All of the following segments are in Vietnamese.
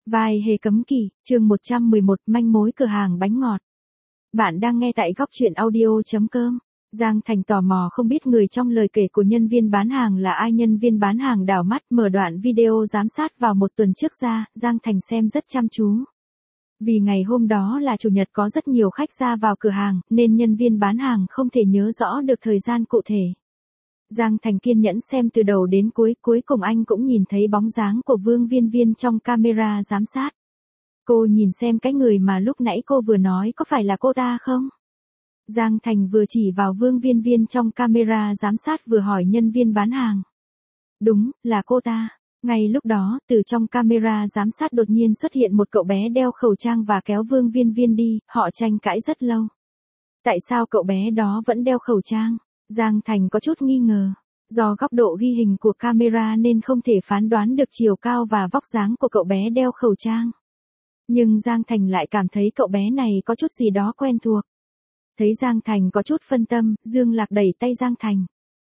Vai hề cấm kỵ, chương 111, manh mối cửa hàng bánh ngọt. Bạn đang nghe tại góc truyện audio.com. Giang Thành tò mò không biết người trong lời kể của nhân viên bán hàng là ai. Nhân viên bán hàng đảo mắt mở đoạn video giám sát vào một tuần trước ra, Giang Thành xem rất chăm chú. Vì ngày hôm đó là chủ nhật có rất nhiều khách ra vào cửa hàng, nên nhân viên bán hàng không thể nhớ rõ được thời gian cụ thể. Giang Thành kiên nhẫn xem từ đầu đến cuối, cuối cùng anh cũng nhìn thấy bóng dáng của Vương Viên Viên trong camera giám sát. Cô nhìn xem cái người mà lúc nãy cô vừa nói có phải là cô ta không? Giang Thành vừa chỉ vào Vương Viên Viên trong camera giám sát vừa hỏi nhân viên bán hàng. Đúng, là cô ta. Ngay lúc đó, từ trong camera giám sát đột nhiên xuất hiện một cậu bé đeo khẩu trang và kéo Vương Viên Viên đi, họ tranh cãi rất lâu. Tại sao cậu bé đó vẫn đeo khẩu trang? Giang Thành có chút nghi ngờ. Do góc độ ghi hình của camera nên không thể phán đoán được chiều cao và vóc dáng của cậu bé đeo khẩu trang. Nhưng Giang Thành lại cảm thấy cậu bé này có chút gì đó quen thuộc. Thấy Giang Thành có chút phân tâm, Dương Lạc đẩy tay Giang Thành.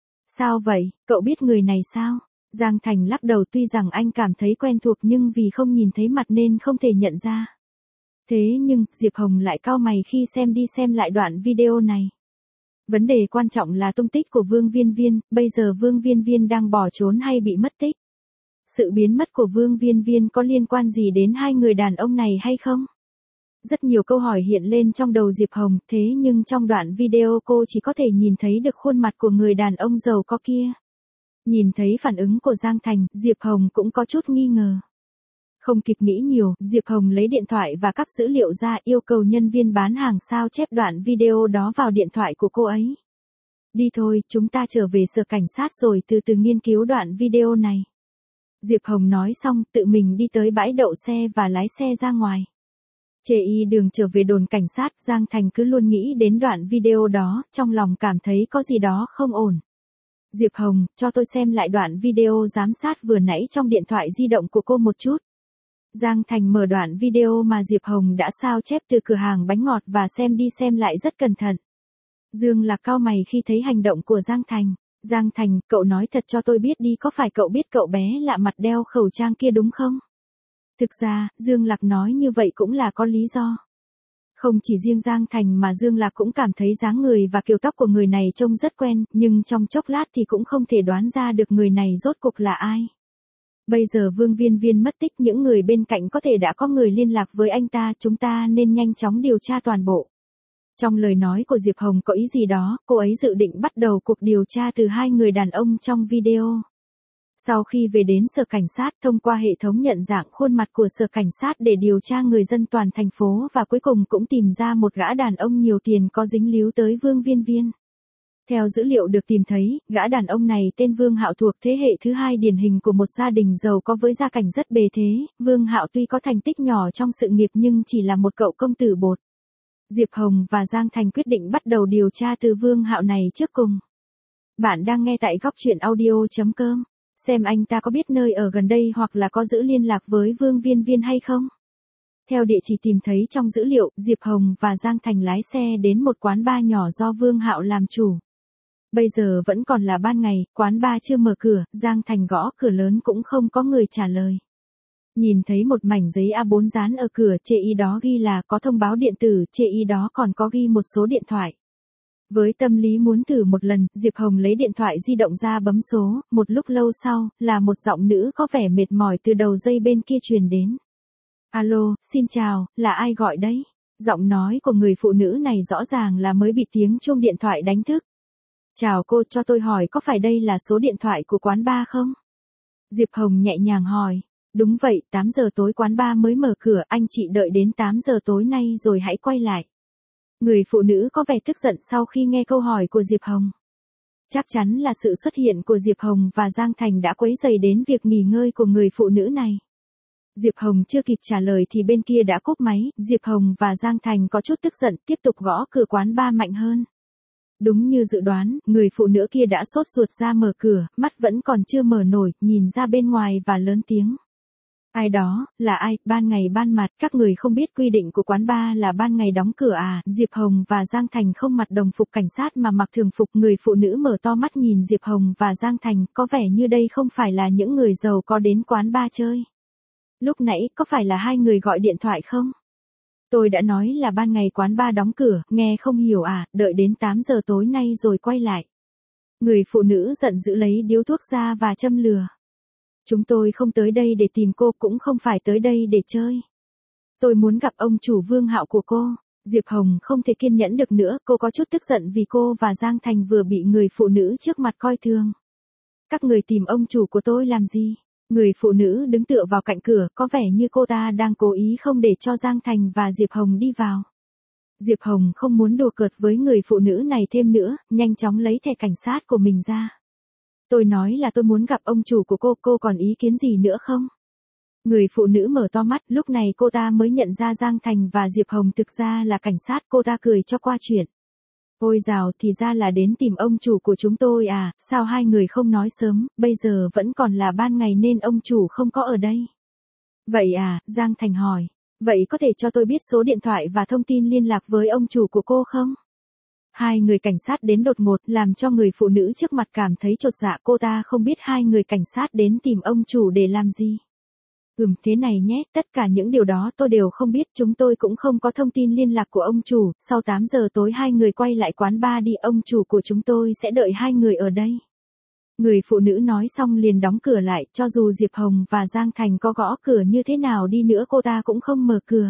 Sao vậy, cậu biết người này sao? Giang Thành lắc đầu, tuy rằng anh cảm thấy quen thuộc nhưng vì không nhìn thấy mặt nên không thể nhận ra. Thế nhưng, Diệp Hồng lại cau mày khi xem đi xem lại đoạn video này. Vấn đề quan trọng là tung tích của Vương Viên Viên, bây giờ Vương Viên Viên đang bỏ trốn hay bị mất tích? Sự biến mất của Vương Viên Viên có liên quan gì đến hai người đàn ông này hay không? Rất nhiều câu hỏi hiện lên trong đầu Diệp Hồng, thế nhưng trong đoạn video cô chỉ có thể nhìn thấy được khuôn mặt của người đàn ông giàu có kia. Nhìn thấy phản ứng của Giang Thành, Diệp Hồng cũng có chút nghi ngờ. Không kịp nghĩ nhiều, Diệp Hồng lấy điện thoại và cắp dữ liệu ra, yêu cầu nhân viên bán hàng sao chép đoạn video đó vào điện thoại của cô ấy. Đi thôi, chúng ta trở về sở cảnh sát rồi từ từ nghiên cứu đoạn video này. Diệp Hồng nói xong, tự mình đi tới bãi đậu xe và lái xe ra ngoài. Trên đường trở về đồn cảnh sát, Giang Thành cứ luôn nghĩ đến đoạn video đó, trong lòng cảm thấy có gì đó không ổn. Diệp Hồng, cho tôi xem lại đoạn video giám sát vừa nãy trong điện thoại di động của cô một chút. Giang Thành mở đoạn video mà Diệp Hồng đã sao chép từ cửa hàng bánh ngọt và xem đi xem lại rất cẩn thận. Dương Lạc cau mày khi thấy hành động của Giang Thành. Giang Thành, cậu nói thật cho tôi biết đi, có phải cậu biết cậu bé lạ mặt đeo khẩu trang kia đúng không? Thực ra, Dương Lạc nói như vậy cũng là có lý do. Không chỉ riêng Giang Thành mà Dương Lạc cũng cảm thấy dáng người và kiểu tóc của người này trông rất quen, nhưng trong chốc lát thì cũng không thể đoán ra được người này rốt cuộc là ai. Bây giờ Vương Viên Viên mất tích, những người bên cạnh có thể đã có người liên lạc với anh ta, chúng ta nên nhanh chóng điều tra toàn bộ. Trong lời nói của Diệp Hồng có ý gì đó, cô ấy dự định bắt đầu cuộc điều tra từ hai người đàn ông trong video. Sau khi về đến sở cảnh sát, thông qua hệ thống nhận dạng khuôn mặt của sở cảnh sát để điều tra người dân toàn thành phố và cuối cùng cũng tìm ra một gã đàn ông nhiều tiền có dính líu tới Vương Viên Viên. Theo dữ liệu được tìm thấy, gã đàn ông này tên Vương Hạo thuộc thế hệ thứ hai điển hình của một gia đình giàu có với gia cảnh rất bề thế. Vương Hạo tuy có thành tích nhỏ trong sự nghiệp nhưng chỉ là một cậu công tử bột. Diệp Hồng và Giang Thành quyết định bắt đầu điều tra từ Vương Hạo này trước cùng. Bạn đang nghe tại góc truyện audio.com. Xem anh ta có biết nơi ở gần đây hoặc là có giữ liên lạc với Vương Viên Viên hay không? Theo địa chỉ tìm thấy trong dữ liệu, Diệp Hồng và Giang Thành lái xe đến một quán bar nhỏ do Vương Hạo làm chủ. Bây giờ vẫn còn là ban ngày, quán bar chưa mở cửa, Giang Thành gõ cửa lớn cũng không có người trả lời. Nhìn thấy một mảnh giấy A4 dán ở cửa, trên đó ghi là có thông báo điện tử, trên đó còn có ghi một số điện thoại. Với tâm lý muốn thử một lần, Diệp Hồng lấy điện thoại di động ra bấm số, một lúc lâu sau, là một giọng nữ có vẻ mệt mỏi từ đầu dây bên kia truyền đến. Alo, xin chào, là ai gọi đấy? Giọng nói của người phụ nữ này rõ ràng là mới bị tiếng chuông điện thoại đánh thức. Chào cô, cho tôi hỏi có phải đây là số điện thoại của quán bar không? Diệp Hồng nhẹ nhàng hỏi. Đúng vậy, 8 giờ tối quán bar mới mở cửa, anh chị đợi đến 8 giờ tối nay rồi hãy quay lại. Người phụ nữ có vẻ tức giận sau khi nghe câu hỏi của Diệp Hồng. Chắc chắn là sự xuất hiện của Diệp Hồng và Giang Thành đã quấy rầy đến việc nghỉ ngơi của người phụ nữ này. Diệp Hồng chưa kịp trả lời thì bên kia đã cúp máy, Diệp Hồng và Giang Thành có chút tức giận tiếp tục gõ cửa quán bar mạnh hơn. Đúng như dự đoán, người phụ nữ kia đã sốt ruột ra mở cửa, mắt vẫn còn chưa mở nổi, nhìn ra bên ngoài và lớn tiếng. Ai đó, là ai, ban ngày ban mặt, các người không biết quy định của quán bar là ban ngày đóng cửa à? Diệp Hồng và Giang Thành không mặc đồng phục cảnh sát mà mặc thường phục. Người phụ nữ mở to mắt nhìn Diệp Hồng và Giang Thành, có vẻ như đây không phải là những người giàu có đến quán bar chơi. Lúc nãy có phải là hai người gọi điện thoại không? Tôi đã nói là ban ngày quán bar đóng cửa, nghe không hiểu à, đợi đến 8 giờ tối nay rồi quay lại. Người phụ nữ giận dữ lấy điếu thuốc ra và châm lửa. Chúng tôi không tới đây để tìm cô, cũng không phải tới đây để chơi. Tôi muốn gặp ông chủ Vương Hạo của cô. Diệp Hồng không thể kiên nhẫn được nữa, cô có chút tức giận vì cô và Giang Thành vừa bị người phụ nữ trước mặt coi thường. Các người tìm ông chủ của tôi làm gì? Người phụ nữ đứng tựa vào cạnh cửa, có vẻ như cô ta đang cố ý không để cho Giang Thành và Diệp Hồng đi vào. Diệp Hồng không muốn đùa cợt với người phụ nữ này thêm nữa, nhanh chóng lấy thẻ cảnh sát của mình ra. Tôi nói là tôi muốn gặp ông chủ của cô còn ý kiến gì nữa không? Người phụ nữ mở to mắt, lúc này cô ta mới nhận ra Giang Thành và Diệp Hồng thực ra là cảnh sát, cô ta cười cho qua chuyện. Ôi dào, thì ra là đến tìm ông chủ của chúng tôi à, sao hai người không nói sớm, bây giờ vẫn còn là ban ngày nên ông chủ không có ở đây. Vậy à, Giang Thành hỏi, vậy có thể cho tôi biết số điện thoại và thông tin liên lạc với ông chủ của cô không? Hai người cảnh sát đến đột ngột làm cho người phụ nữ trước mặt cảm thấy chột dạ, cô ta không biết hai người cảnh sát đến tìm ông chủ để làm gì. Thế này nhé, tất cả những điều đó tôi đều không biết, chúng tôi cũng không có thông tin liên lạc của ông chủ, sau 8 giờ tối hai người quay lại quán bar đi, ông chủ của chúng tôi sẽ đợi hai người ở đây. Người phụ nữ nói xong liền đóng cửa lại, cho dù Diệp Hồng và Giang Thành có gõ cửa như thế nào đi nữa cô ta cũng không mở cửa.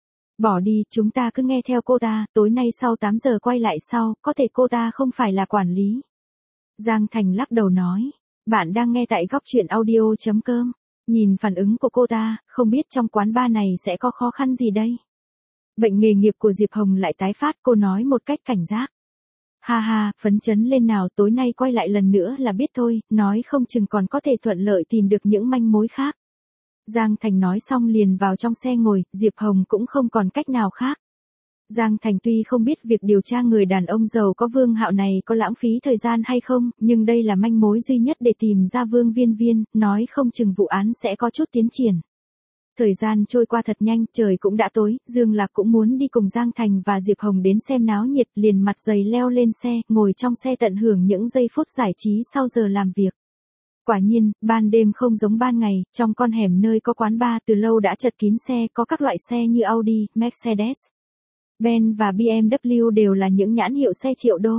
Bỏ đi, chúng ta cứ nghe theo cô ta, tối nay sau 8 giờ quay lại sau, có thể cô ta không phải là quản lý. Giang Thành lắc đầu nói, bạn đang nghe tại góc truyện audio.com. Nhìn phản ứng của cô ta, không biết trong quán bar này sẽ có khó khăn gì đây. Bệnh nghề nghiệp của Diệp Hồng lại tái phát, cô nói một cách cảnh giác. Ha ha, phấn chấn lên nào, tối nay quay lại lần nữa là biết thôi, nói không chừng còn có thể thuận lợi tìm được những manh mối khác. Giang Thành nói xong liền vào trong xe ngồi, Diệp Hồng cũng không còn cách nào khác. Giang Thành tuy không biết việc điều tra người đàn ông giàu có Vương Hạo này có lãng phí thời gian hay không, nhưng đây là manh mối duy nhất để tìm ra Vương Viên Viên, nói không chừng vụ án sẽ có chút tiến triển. Thời gian trôi qua thật nhanh, trời cũng đã tối, Dương Lạc cũng muốn đi cùng Giang Thành và Diệp Hồng đến xem náo nhiệt, liền mặt dày leo lên xe, ngồi trong xe tận hưởng những giây phút giải trí sau giờ làm việc. Quả nhiên, ban đêm không giống ban ngày, trong con hẻm nơi có quán bar từ lâu đã chật kín xe, có các loại xe như Audi, Mercedes, Benz và BMW đều là những nhãn hiệu xe triệu đô.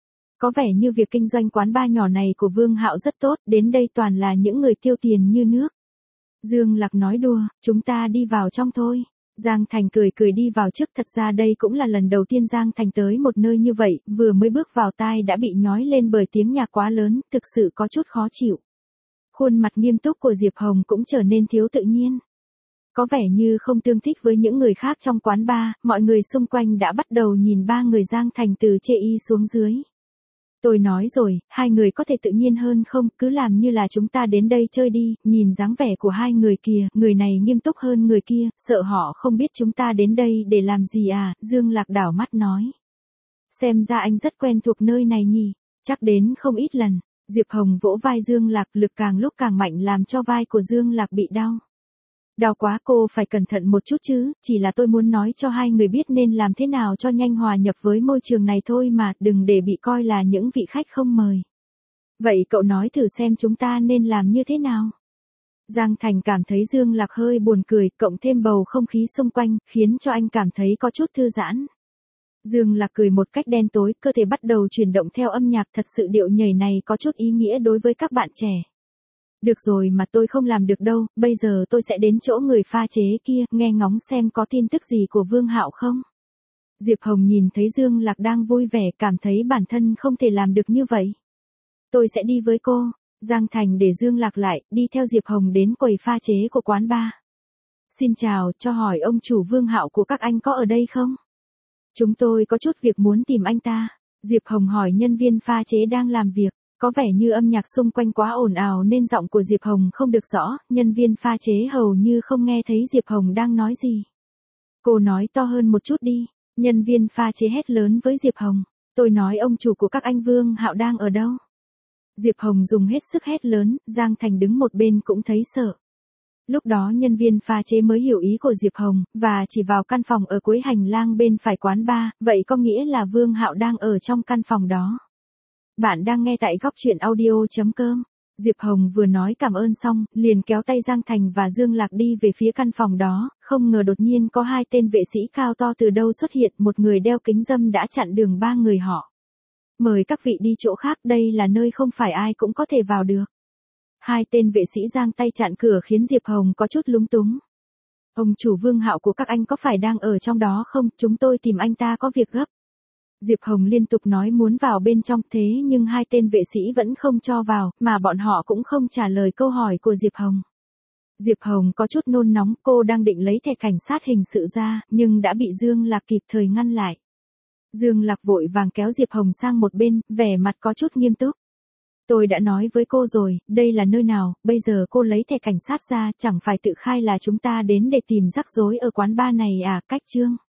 Có vẻ như việc kinh doanh quán bar nhỏ này của Vương Hạo rất tốt, đến đây toàn là những người tiêu tiền như nước. Dương Lạc nói đùa, chúng ta đi vào trong thôi. Giang Thành cười cười đi vào trước, thật ra đây cũng là lần đầu tiên Giang Thành tới một nơi như vậy, vừa mới bước vào tai đã bị nhói lên bởi tiếng nhạc quá lớn, thực sự có chút khó chịu. Khuôn mặt nghiêm túc của Diệp Hồng cũng trở nên thiếu tự nhiên. Có vẻ như không tương thích với những người khác trong quán bar, mọi người xung quanh đã bắt đầu nhìn ba người Giang Thành từ chê y xuống dưới. Tôi nói rồi, hai người có thể tự nhiên hơn không, cứ làm như là chúng ta đến đây chơi đi, nhìn dáng vẻ của hai người kìa, người này nghiêm túc hơn người kia, sợ họ không biết chúng ta đến đây để làm gì à, Dương Lạc đảo mắt nói. Xem ra anh rất quen thuộc nơi này nhỉ, chắc đến không ít lần. Diệp Hồng vỗ vai Dương Lạc, lực càng lúc càng mạnh làm cho vai của Dương Lạc bị đau. Đau quá, cô phải cẩn thận một chút chứ, chỉ là tôi muốn nói cho hai người biết nên làm thế nào cho nhanh hòa nhập với môi trường này thôi mà, đừng để bị coi là những vị khách không mời. Vậy cậu nói thử xem chúng ta nên làm như thế nào? Giang Thành cảm thấy Dương Lạc hơi buồn cười, cộng thêm bầu không khí xung quanh, khiến cho anh cảm thấy có chút thư giãn. Dương Lạc cười một cách đen tối, cơ thể bắt đầu chuyển động theo âm nhạc, thật sự điệu nhảy này có chút ý nghĩa đối với các bạn trẻ. Được rồi mà tôi không làm được đâu, bây giờ tôi sẽ đến chỗ người pha chế kia, nghe ngóng xem có tin tức gì của Vương Hạo không. Diệp Hồng nhìn thấy Dương Lạc đang vui vẻ, cảm thấy bản thân không thể làm được như vậy. Tôi sẽ đi với cô. Giang Thành để Dương Lạc lại, đi theo Diệp Hồng đến quầy pha chế của quán bar. Xin chào, cho hỏi ông chủ Vương Hạo của các anh có ở đây không? Chúng tôi có chút việc muốn tìm anh ta. Diệp Hồng hỏi nhân viên pha chế đang làm việc. Có vẻ như âm nhạc xung quanh quá ồn ào nên giọng của Diệp Hồng không được rõ, nhân viên pha chế hầu như không nghe thấy Diệp Hồng đang nói gì. Cô nói to hơn một chút đi, nhân viên pha chế hét lớn với Diệp Hồng, tôi nói ông chủ của các anh Vương Hạo đang ở đâu? Diệp Hồng dùng hết sức hét lớn, Giang Thành đứng một bên cũng thấy sợ. Lúc đó nhân viên pha chế mới hiểu ý của Diệp Hồng, và chỉ vào căn phòng ở cuối hành lang bên phải quán bar, vậy có nghĩa là Vương Hạo đang ở trong căn phòng đó. Bạn đang nghe tại góc truyện audio.com. Diệp Hồng vừa nói cảm ơn xong, liền kéo tay Giang Thành và Dương Lạc đi về phía căn phòng đó, không ngờ đột nhiên có hai tên vệ sĩ cao to từ đâu xuất hiện, một người đeo kính râm đã chặn đường ba người họ. Mời các vị đi chỗ khác, đây là nơi không phải ai cũng có thể vào được. Hai tên vệ sĩ giang tay chặn cửa khiến Diệp Hồng có chút lúng túng. Ông chủ Vương Hạo của các anh có phải đang ở trong đó không? Chúng tôi tìm anh ta có việc gấp. Diệp Hồng liên tục nói muốn vào bên trong, thế nhưng hai tên vệ sĩ vẫn không cho vào, mà bọn họ cũng không trả lời câu hỏi của Diệp Hồng. Diệp Hồng có chút nôn nóng, cô đang định lấy thẻ cảnh sát hình sự ra, nhưng đã bị Dương Lạc kịp thời ngăn lại. Dương Lạc vội vàng kéo Diệp Hồng sang một bên, vẻ mặt có chút nghiêm túc. Tôi đã nói với cô rồi, đây là nơi nào, bây giờ cô lấy thẻ cảnh sát ra, chẳng phải tự khai là chúng ta đến để tìm rắc rối ở quán bar này à, Cách Trương.